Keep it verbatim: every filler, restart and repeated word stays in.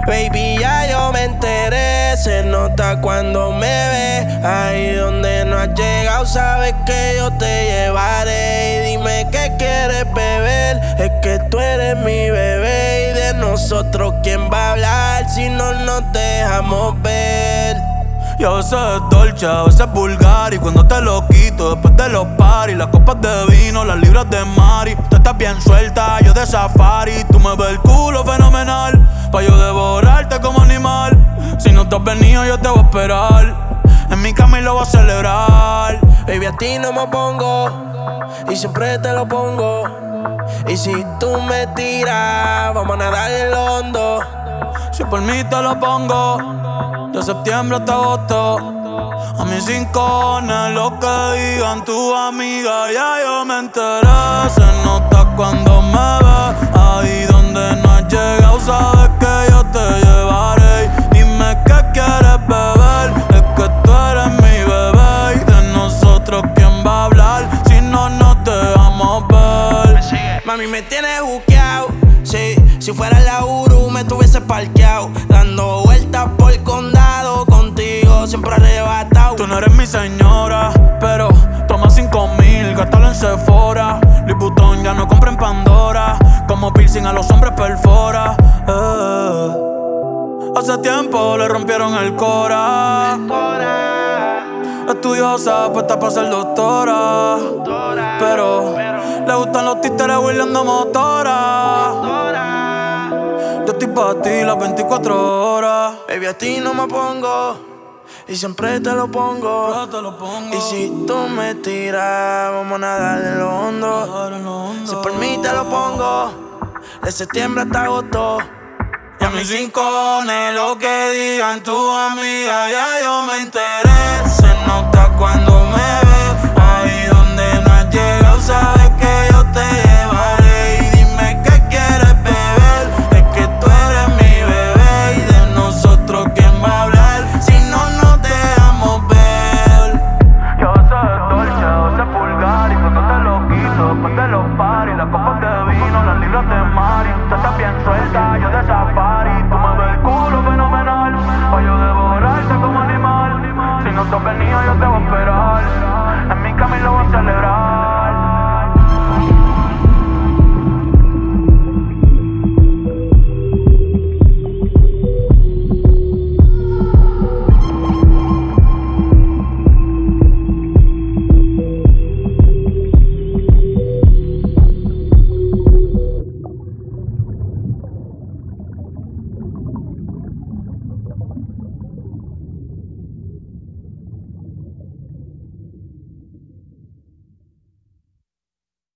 Baby, ya yo me enteré. Se nota cuando me ves. Ahí donde no has llegado, sabes que yo te llevaré. Y dime qué quieres beber. Es que tú eres mi bebé. Y de nosotros, ¿quién va a hablar si no nos dejamos ver? Y a veces es dolce, a veces es vulgar. Y cuando te lo quito, después de los paris, las copas de vino, las libras de mari. Tú estás bien suelta, yo de safari. Tú me ves el culo fenomenal, pa' yo devorarte como animal. Si no te has venido, yo te voy a esperar. En mi cama y lo voy a celebrar. Baby, a ti no me pongo, y siempre te lo pongo. Y si tú me tiras, vamos a nadar en lo hondo. Si por mí te lo pongo, de septiembre hasta agosto. A mis rincones, lo que digan tu amiga, ya yo me enteré. Se nota cuando me ves. Ahí donde no has llegado, sabes que yo te llevaré. Dime qué quieres beber. Es que tú eres mi bebé. Y de nosotros, ¿quién va a hablar si no nos dejamos ver? Mami, me tienes juqueado. Sí, si fuera la Uru me tuviese parqueado, dando vueltas por el condado, contigo siempre arrebatado. Tú no eres mi señora, pero toma cinco mil, gástalo en Sephora. Louis Vuitton ya no compra en Pandora, como piercing a los hombres perfora. eh. Hace tiempo le rompieron el cora. Estudiosa, puesta para ser doctora, pero le gustan los títeres huirleando motora. Yo estoy pa' ti las veinticuatro horas. Baby, a ti no me pongo, y siempre te lo pongo. Yo te lo pongo. Y si tú me tiras, vamos a nadar en lo hondo. Si por mí te lo pongo, de septiembre hasta agosto. Y a mis rincones, lo que digan tu amiga, ya yo me enteré. Se nota cuando me ves.